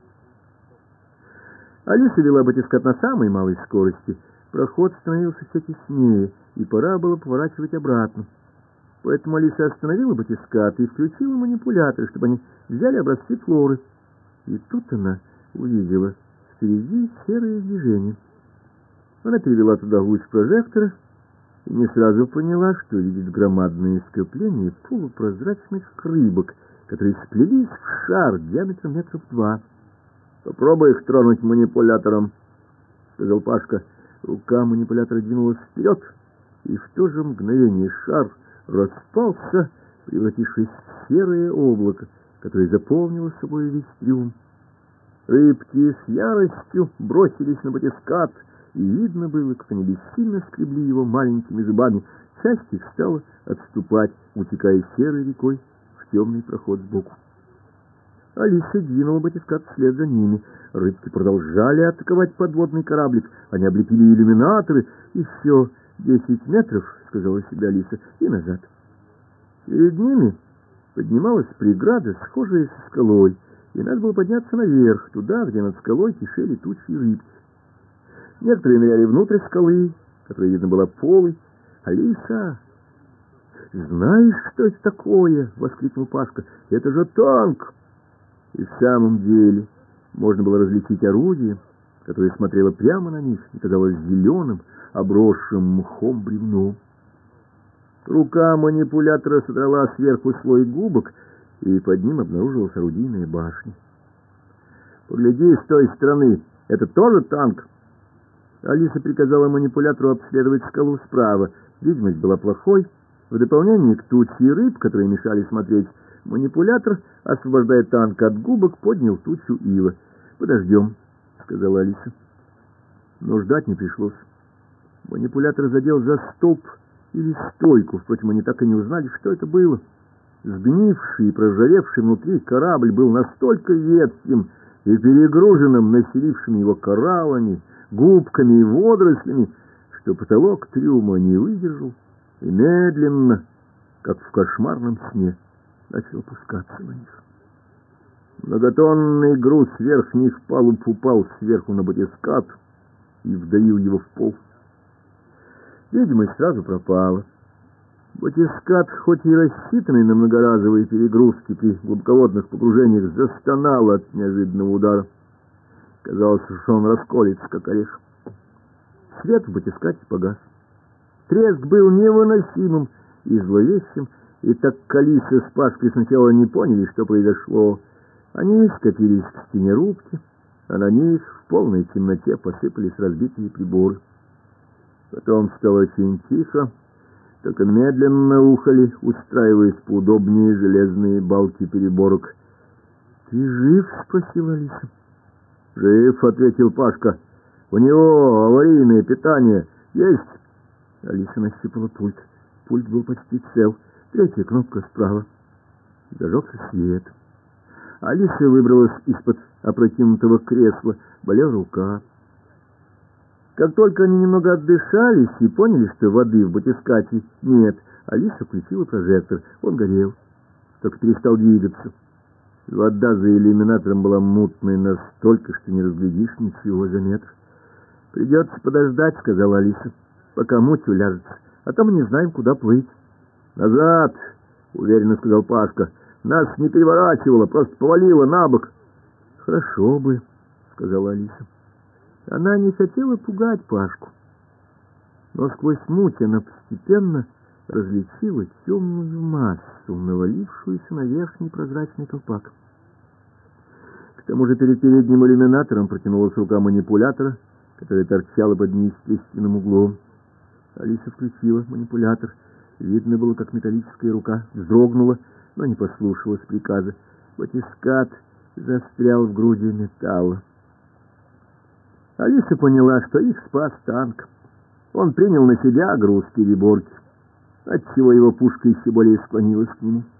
Алиса вела батискаф на самой малой скорости. Проход становился все теснее, и пора было поворачивать обратно. Поэтому Алиса остановила батискаф и включила манипуляторы, чтобы они взяли образцы флоры. И тут она увидела впереди серое движение. Она перевела туда луч прожектора и не сразу поняла, что видит громадные скопления полупрозрачных рыбок, которые сплелись в шар диаметром метров два. «Попробуй их тронуть манипулятором», — сказал Пашка. Рука манипулятора двинулась вперед, и в то же мгновение шар распался, превратившись в серое облако, которое заполнило собой весь трюм. Рыбки с яростью бросились на батискаф, и видно было, как они бессильно скребли его маленькими зубами. Часть их стала отступать, утекая серой рекой в темный проход сбоку. Алиса двинула батискаф вслед за ними. Рыбки продолжали атаковать подводный кораблик. Они облепили иллюминаторы. «Еще десять метров», — сказала себе Алиса, — «и назад». Перед ними поднималась преграда, схожая со скалой, и надо было подняться наверх, туда, где над скалой кишели тучи рыбки. Некоторые ныряли внутрь скалы, которая, видно, была полой. «Алиса, знаешь, что это такое?» — воскликнул Пашка. «Это же танк!» И в самом деле можно было различить орудие, которое смотрело прямо на них и казалось зеленым, обросшим мхом бревном. Рука манипулятора содрала сверху слой губок, и под ним обнаружилась орудийная башня. «Погляди с той стороны, это тоже танк?» Алиса приказала манипулятору обследовать скалу справа. Видимость была плохой. В дополнение к туче рыб, которые мешали смотреть, манипулятор, освобождая танк от губок, поднял тучу ила. «Подождем», — сказала Алиса. Но ждать не пришлось. Манипулятор задел за столб или стойку, впрочем, они так и не узнали, что это было. Сгнивший и проржавевший внутри корабль был настолько ветхим и перегруженным населившими его кораллами, губками и водорослями, что потолок трюма не выдержал и медленно, как в кошмарном сне, начал опускаться на них. Многотонный груз верхних палуб упал сверху на батискаф и вдавил его в пол. Видимость сразу пропала. Батискаф, хоть и рассчитанный на многоразовые перегрузки при глубоководных погружениях, застонал от неожиданного удара. Казалось, что он расколется, как орех. свет в батискафе погас. Треск был невыносимым и зловещим, и так как Алиса с Пашкой сначала не поняли, что произошло, они скатились к стене рубки, а на них в полной темноте посыпались разбитые приборы. Потом стало очень тихо, только медленно ухали, устраиваясь поудобнее железные балки переборок. — Ты жив? — спросила Алиса. — Жив, — ответил Пашка. — У него аварийное питание есть. Алиса нащупала пульт. Пульт был почти цел. Третья кнопка справа. Зажегся свет. Алиса выбралась из-под опрокинутого кресла. Болела рука. Как только они немного отдышались и поняли, что воды в батискафе нет, Алиса включила прожектор. Он горел, только перестал двигаться. Вода за иллюминатором была мутной настолько, что не разглядишь ничего за метр. — Придется подождать, — сказала Алиса, — пока муть уляжется, а то мы не знаем, куда плыть. — Назад, — уверенно сказал Пашка. — Нас не переворачивало, просто повалило на бок. — Хорошо бы, — сказала Алиса. Она не хотела пугать Пашку, но сквозь муть она постепенно различила темную массу, навалившуюся на верхний прозрачный колпак. К тому же перед передним иллюминатором протянулась рука манипулятора, которая торчала под неестественным углом. Алиса включила манипулятор. Видно было, как металлическая рука вздрогнула, но не послушалась приказа. Батискаф застрял в груди металла. Алиса поняла, что их спас танк. Он принял на себя груз переборки, отчего его пушка еще более склонилась к нему.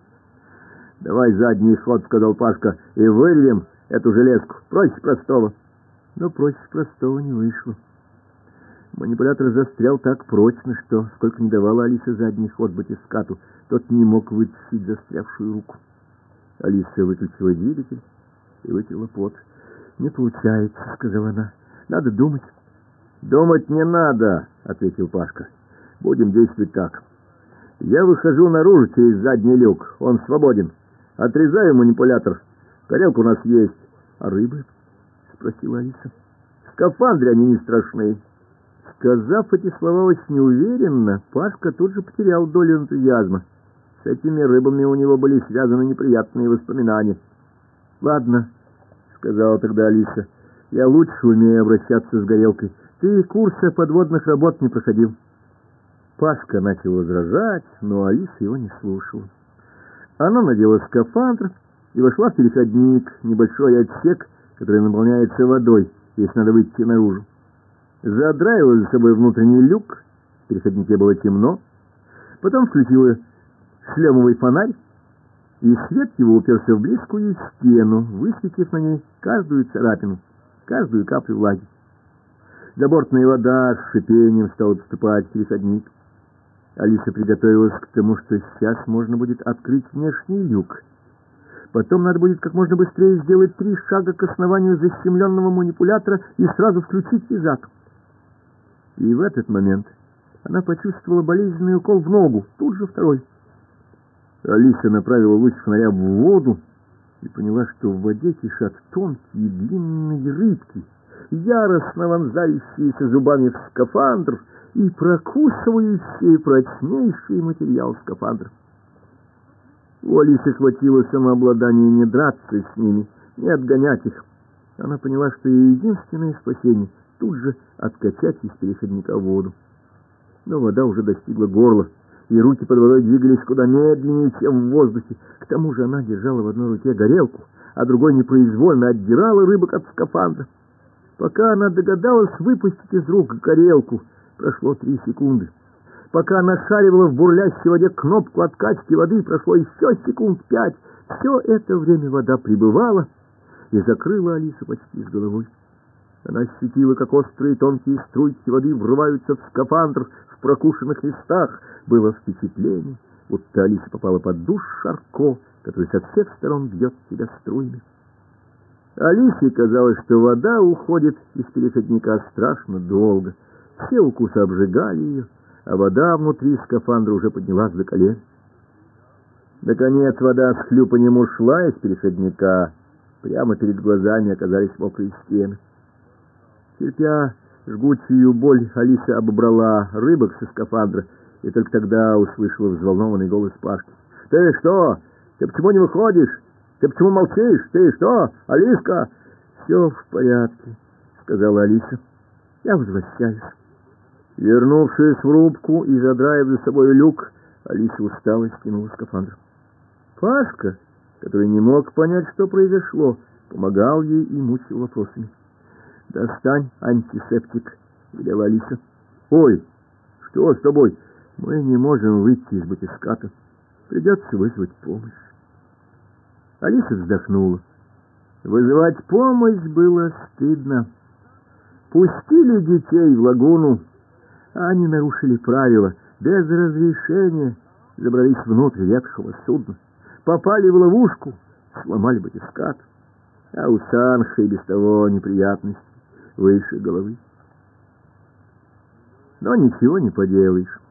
— Давай задний ход, — сказал Пашка, — и вырвем эту железку. Проще простого. Но проще простого не вышло. Манипулятор застрял так прочно, что, сколько не давала Алиса задний ход батискафу, тот не мог вытащить застрявшую руку. Алиса выключила двигатель и вытерла пот. — Не получается, — сказала она. — Надо думать. — Думать не надо, — ответил Пашка. — Будем действовать так. Я выхожу наружу через задний люк. Он свободен. Отрезаю манипулятор. Горелка у нас есть. — А рыбы? — спросила Алиса. — В скафандре они не страшны. Сказав эти слова очень уверенно, Пашка тут же потерял долю энтузиазма. С этими рыбами у него были связаны неприятные воспоминания. — Ладно, — сказала тогда Алиса, — я лучше умею обращаться с горелкой. Ты курса подводных работ не проходил. Пашка начал возражать, но Алиса его не слушала. Она надела скафандр и вошла в переходник, небольшой отсек, который наполняется водой, если надо выйти наружу. Задраила за собой внутренний люк, в переходнике было темно, потом включила шлемовый фонарь, и свет его уперся в близкую стену, высветив на ней каждую царапину, каждую каплю влаги. Забортная вода с шипением стала поступать в переходник. Алиса приготовилась к тому, что сейчас можно будет открыть внешний люк. Потом надо будет как можно быстрее сделать три шага к основанию защемленного манипулятора и сразу включить резак. И в этот момент она почувствовала болезненный укол в ногу, тут же второй. Алиса направила луч фонаря в воду и поняла, что в воде кишат тонкие длинные рыбки, яростно вонзающиеся зубами в скафандр и прокусывающие прочнейший материал скафандра. У Алисы хватило самообладания не драться с ними, не отгонять их. Она поняла, что ее единственное спасение — тут же откачать из переходника воду. Но вода уже достигла горла, и руки под водой двигались куда медленнее, чем в воздухе. К тому же она держала в одной руке горелку, а другой непроизвольно отдирала рыбок от скафандра. Пока она догадалась выпустить из рук горелку, прошло три секунды. Пока она шаривала в бурлящей воде кнопку откачки воды, прошло еще секунд пять. Все это время вода прибывала и закрыла Алису почти с головой. Она ощутила, как острые тонкие струйки воды врываются в скафандр в прокушенных местах. Было впечатление, будто Алиса попала под душ Шарко, который со всех сторон бьет себя струями. Алисе казалось, что вода уходит из переходника страшно долго. Все укусы обжигали ее, а вода внутри скафандра уже поднялась до колен. Наконец вода с хлюпаньем ушла из переходника. Прямо перед глазами оказались мокрые стены. Терпя Жгучую боль Алиса обобрала рыбок со скафандра, и только тогда услышала взволнованный голос Пашки. «Ты что? Ты почему не выходишь? Ты почему молчишь? Ты что, Алиска?» «Все в порядке», — сказала Алиса. «Я возвращаюсь». Вернувшись в рубку и задраив за собой люк, Алиса устало скинула скафандр. Пашка, который не мог понять, что произошло, помогал ей и мучил вопросами. «Достань антисептик», — велела Алиса. «Ой, что с тобой? Мы не можем выйти из батиската. Придется вызвать помощь». Алиса вздохнула. Вызывать помощь было стыдно. Пустили детей в лагуну, а они нарушили правила, без разрешения забрались внутрь ветхого судна, попали в ловушку, сломали батискат, а у Санха и без того неприятности выше головы. Но ничего не поделаешь.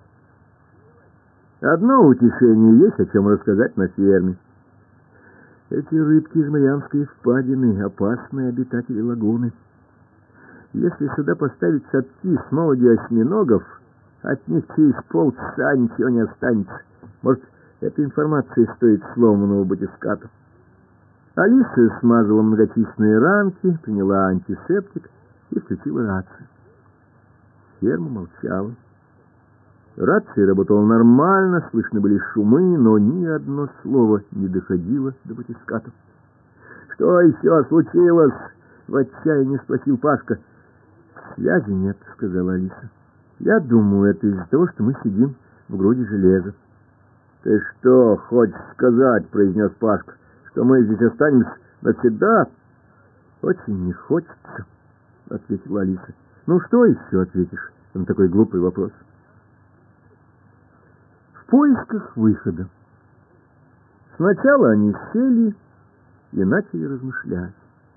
Одно утешение есть, о чем рассказать на ферме. Эти рыбки из Марианской впадины — опасные обитатели лагуны. Если сюда поставить садки с молодью осьминогов, от них через полчаса ничего не останется. Может, эта информация стоит сломанного батиската. Алиса смазала многочисленные ранки, приняла антисептик и включила рацию. Ферма молчала. Рация работала нормально, слышны были шумы, но ни одно слово не доходило до батиската. «Что еще случилось?» — в отчаянии спросил Пашка. «Связи нет», — сказала Алиса. «Я думаю, это из-за того, что мы сидим в груди железа». «Ты что хочешь сказать?» — произнес Пашка. «Что мы здесь останемся навсегда?» «Очень не хочется», — ответила Алиса. «Ну что еще ответишь на такой глупый вопрос?» В поисках выхода. Сначала они сели и начали размышлять.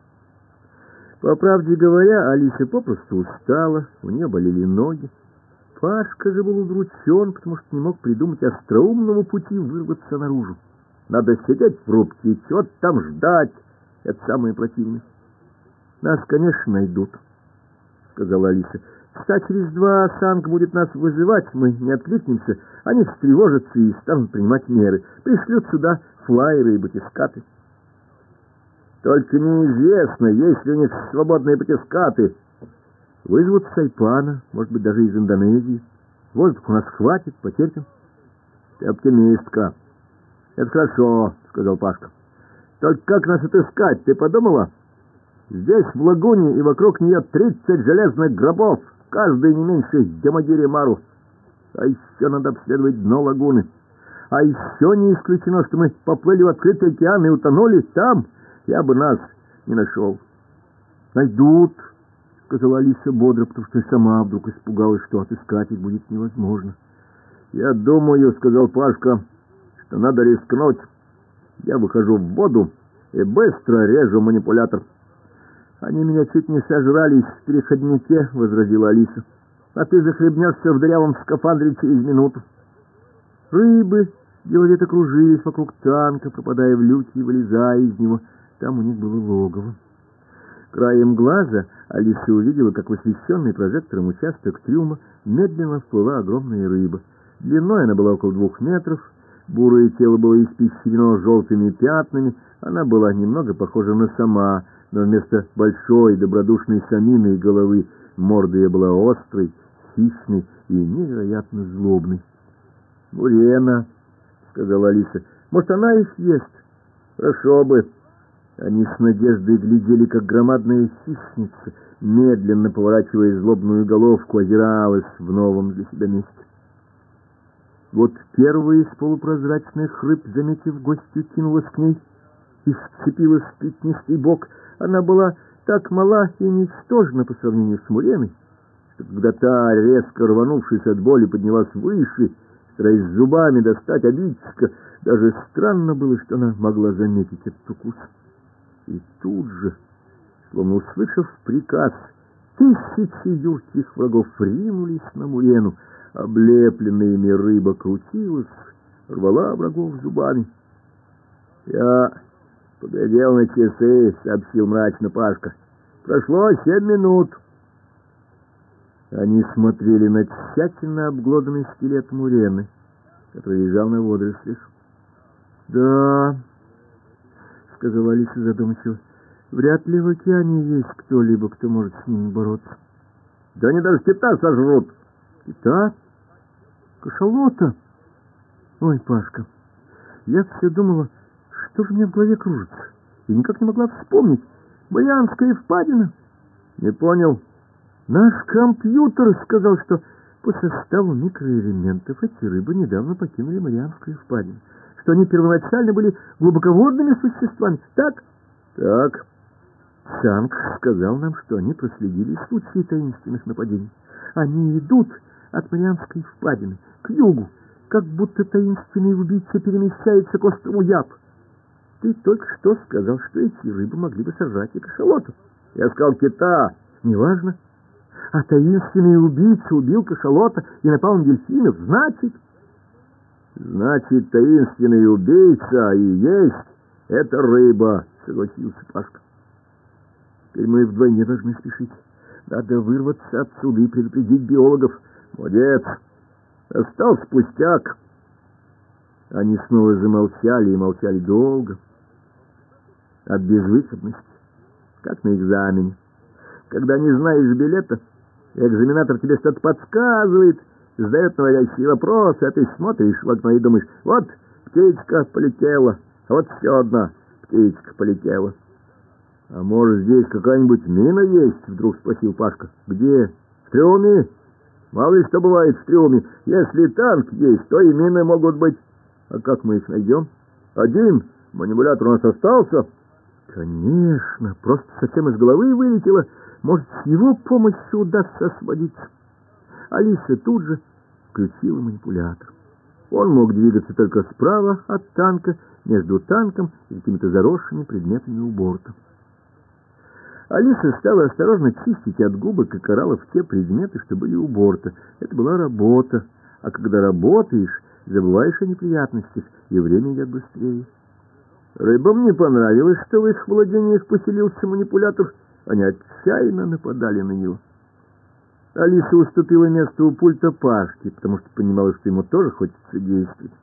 По правде говоря, Алиса попросту устала, у нее болели ноги. Пашка же был удручен, потому что не мог придумать остроумного пути вырваться наружу. Надо сидеть в рубке и чего-то там ждать. Это самое противное. Нас, конечно, найдут, сказала Алиса. Часа через два Санг будет нас вызывать, мы не откликнемся, они встревожатся и станут принимать меры. Пришлют сюда флайеры и батискаты. Только неизвестно, есть ли у них свободные батискаты. Вызовут с Сайпана, может быть, даже из Индонезии. Воздух у нас хватит, потерпим. Ты оптимистка. Это хорошо, сказал Пашка. Только как нас отыскать, ты подумала? Здесь, в лагуне, и вокруг нее тридцать железных гробов, каждый не меньше Ямагири Мару. А еще надо обследовать дно лагуны. А еще не исключено, что мы поплыли в открытый океан и утонули там. Я бы нас не нашел. Найдут, сказала Алиса бодро, потому что сама вдруг испугалась, что отыскать их будет невозможно. Я думаю, сказал Пашка, что надо рискнуть. Я выхожу в воду и быстро режу манипулятор. Они меня чуть не сожрали в переходнике, возразила Алиса. А ты захлебнешься в дырявом скафандре через минуту. Рыбы деловито кружились вокруг танка, пропадая в люке и вылезая из него. Там у них было логово. Краем глаза Алиса увидела, как в освещенный прожектором участок трюма медленно всплыла огромная рыба. Длиной она была около двух метров, бурое тело было испещрено желтыми пятнами, она была немного похожа на сома, но вместо большой добродушной саминой головы морда ее была острой, хищной и невероятно злобной. «Мурена», — сказала Алиса, — «может, она их ест?» «Хорошо бы». Они с надеждой глядели, как громадная хищница, медленно поворачивая злобную головку, озиралась в новом для себя месте. Вот первая из полупрозрачных рыб, заметив гостью, кинулась к ней и вцепилась в пятнистый бок. Она была так мала и ничтожна по сравнению с Муреной, что когда та, резко рванувшись от боли, поднялась выше, стараясь зубами достать обидчика, даже странно было, что она могла заметить этот укус. И тут же, словно услышав приказ, тысячи юрких врагов ринулись на Мурену. Облепленная ими рыба крутилась, рвала врагов зубами. «Я поглядел на часы», — сообщил мрачно Пашка. «Прошло семь минут». Они смотрели на тщательно обглоданный скелет Мурены, который лежал на водорослях. «Да», — сказала Алиса задумчиво, — «вряд ли в океане есть кто-либо, кто может с ними бороться». «Да они даже кита сожрут». «Кита? Кашалота? Ой, Пашка, я все думала, что же у меня в голове кружится, и никак не могла вспомнить. Марианская впадина». «Не понял». «Наш компьютер сказал, что по составу микроэлементов эти рыбы недавно покинули Марианскую впадину, что они первоначально были глубоководными существами. Так?» «Так». Санк сказал нам, что они проследили случаи таинственных нападений. Они идут от Марианской впадины к югу, как будто таинственные убийцы перемещаются к острову Яб. Ты только что сказал, что эти рыбы могли бы сожрать и кашалотов. Я сказал кита. Неважно. А таинственный убийца убил кашалота и напал на дельфинов. Значит... Значит, таинственный убийца и есть эта рыба, согласился Пашка. Теперь мы вдвойне должны спешить. Надо вырваться отсюда и предупредить биологов. Молодец. Остался пустяк. Они снова замолчали и молчали долго. От безвыходности, как на экзамене. Когда не знаешь билета, экзаменатор тебе что-то подсказывает, задает наводящие вопросы, а ты смотришь в окно и думаешь: вот птичка полетела, а вот еще одна птичка полетела. «А может, здесь какая-нибудь мина есть?» — вдруг спросил Пашка. «Где? В трюме? Мало ли что бывает в трюме. Если танк есть, то и мины могут быть. А как мы их найдем? Один манипулятор у нас остался?» «Конечно, просто совсем из головы вылетело. Может, с его помощью удастся освободиться». Алиса тут же включила манипулятор. Он мог двигаться только справа от танка, между танком и какими-то заросшими предметами у борта. Алиса стала осторожно чистить от губок и кораллов те предметы, что были у борта. Это была работа, а когда работаешь, забываешь о неприятностях, и время идет быстрее. Рыбам не понравилось, что в их владениях поселился манипулятор. Они отчаянно нападали на него. Алиса уступила место у пульта Пашке, потому что понимала, что ему тоже хочется действовать.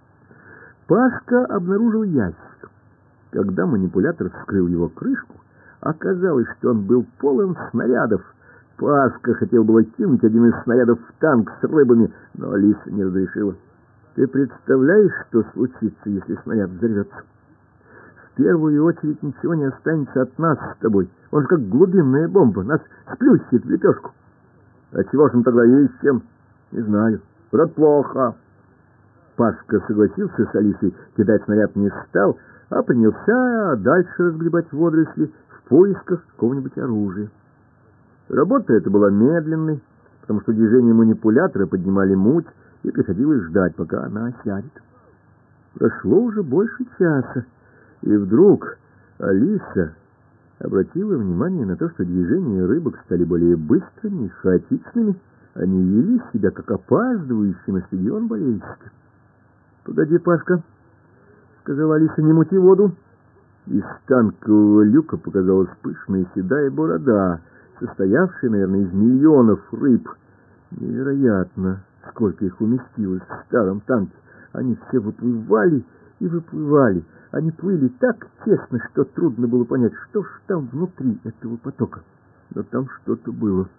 Пашка обнаружил ящик. Когда манипулятор вскрыл его крышку, оказалось, что он был полон снарядов. Пашка хотел было кинуть один из снарядов в танк с рыбами, но Алиса не разрешила. «Ты представляешь, что случится, если снаряд взорвется? В первую очередь ничего не останется от нас с тобой. Он же как глубинная бомба, нас сплющит в лепешку». «А чего ж мы тогда ищем?» «Не знаю. Вроде плохо». Пашка согласился с Алисой, кидать снаряд не стал, а принялся дальше разгребать водоросли в поисках какого-нибудь оружия. Работа эта была медленной, потому что движения манипулятора поднимали муть, и приходилось ждать, пока она осядет. Прошло уже больше часа, и вдруг Алиса обратила внимание на то, что движения рыбок стали более быстрыми и хаотичными. Они вели себя, как опаздывающие на стадион болельщики. «Погоди, Пашка», — сказала Алиса, — «не мути воду». Из танкового люка показалась пышная седая борода, состоявшая, наверное, из миллионов рыб. Невероятно, сколько их уместилось в старом танке. Они все выплывали и выплывали. Они плыли так тесно, что трудно было понять, что ж там внутри этого потока. Но там что-то было.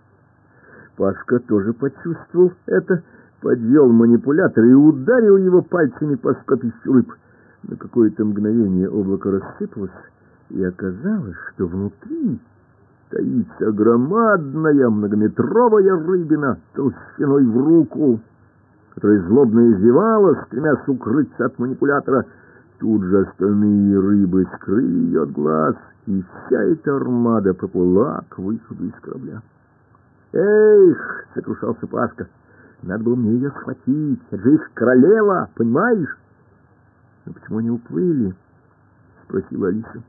Пашка тоже почувствовал это, подвел манипулятор и ударил его пальцами по скопищу рыб. На какое-то мгновение облако рассыпалось, и оказалось, что внутри таится громадная многометровая рыбина толщиной в руку, которая злобно извивалась, стремясь укрыться от манипулятора. Тут же остальные рыбы скрыли ее от глаз, и вся эта армада поплыла к выходу из корабля. «Эх!» — сокрушался Пашка. «Надо было мне ее схватить, это же их королева, понимаешь?» «Но почему они уплыли?» — спросила Алиса.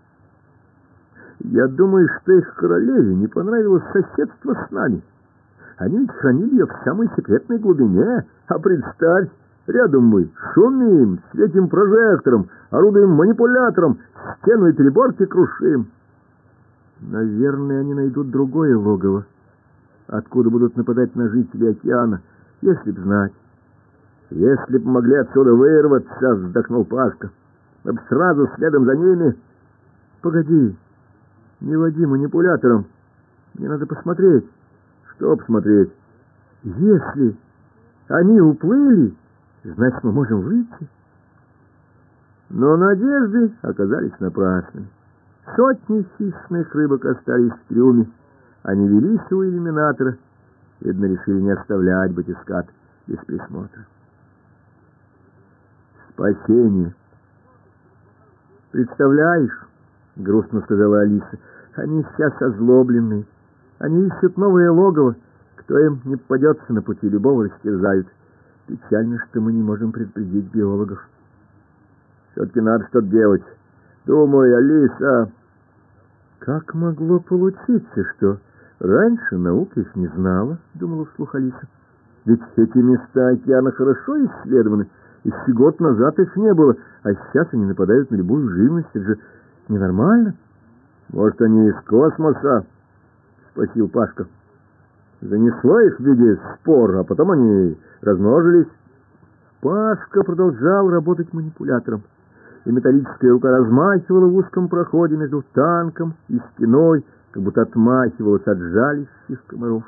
«Я думаю, что их королеве не понравилось соседство с нами. Они ведь хранили ее в самой секретной глубине. А представь, рядом мы шумим, светим прожектором, орудуем манипулятором, стену и переборки крушим». «Наверное, они найдут другое логово», откуда будут нападать на жителей океана, если б знать. Если б могли отсюда вырваться, вздохнул Пашка, мы б сразу следом за ними. Погоди, не води манипулятором, мне надо посмотреть. Что посмотреть? Если они уплыли, значит, мы можем выйти. Но надежды оказались напрасными. Сотни хищных рыбок остались в трюме. Они велись у иллюминатора. Видно, решили не оставлять батискаф без присмотра. Спасение. Представляешь, грустно сказала Алиса, они сейчас озлобленные. Они ищут новое логово. Кто им не попадется на пути, любого растерзают. Печально, что мы не можем предупредить биологов. Все-таки надо что-то делать. Думаю, Алиса... Как могло получиться, что раньше наука их не знала, думала вслух Алиса. Ведь эти места океана хорошо исследованы. Еще год назад их не было, а сейчас они нападают на любую живность. Это же ненормально. Может, они из космоса? Спросил Пашка. Занесло их в виде спор, а потом они размножились. Пашка продолжал работать манипулятором, и металлическая рука размахивала в узком проходе между танком и стеной, как будто отмахивалась от жалящих комаров.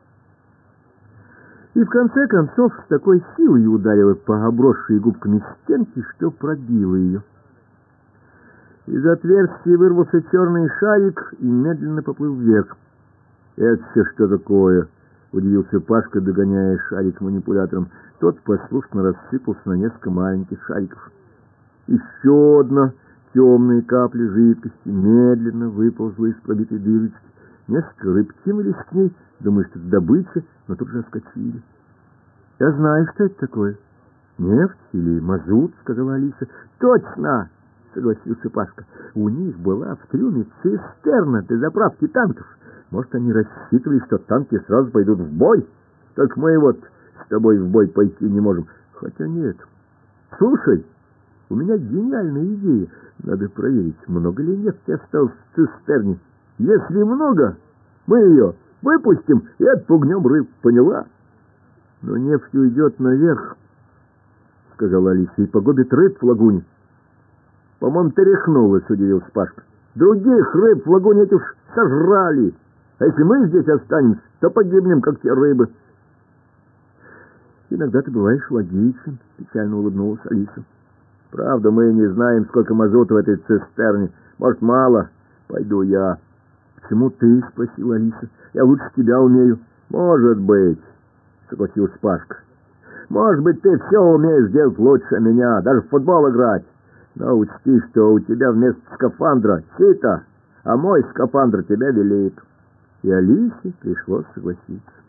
И в конце концов с такой силой ударила по обросшей губками стенке, что пробила ее. Из отверстия вырвался черный шарик и медленно поплыл вверх. «Это все что такое?» — удивился Пашка, догоняя шарик манипулятором. Тот послушно рассыпался на несколько маленьких шариков. Еще одна темная капля жидкости медленно выползла из пробитой дырочки. Несколько рыб кинулись к ней, думая, что это добыча, но тут же отскочили. «Я знаю, что это такое. Нефть или мазут», — сказала Алиса. «Точно!» — согласился Пашка. «У них была в трюме цистерна для заправки танков. Может, они рассчитывали, что танки сразу пойдут в бой? Только мы вот с тобой в бой пойти не можем. Хотя нет. Слушай, у меня гениальная идея. Надо проверить, много ли нефти осталось в цистерне. Если много, мы ее выпустим и отпугнем рыб. Поняла?» «Но нефть уйдет наверх», — сказала Алиса, — «и погубит рыб в лагуне». «По-моему, ты рехнулась», — удивился Пашка. «Других рыб в лагуне эти уж сожрали. А если мы здесь останемся, то погибнем, как те рыбы». «Иногда ты бываешь логичен», — печально улыбнулась Алиса. «Правда, мы не знаем, сколько мазута в этой цистерне. Может, мало. Пойду я». «Почему ты?» — спросила Алиса. «Я лучше тебя умею». «Может быть», — согласился Пашка. «Может быть, ты все умеешь делать лучше меня, даже в футбол играть. Но учти, что у тебя вместо скафандра сито, а мой скафандр тебя велик». И Алисе пришлось согласиться.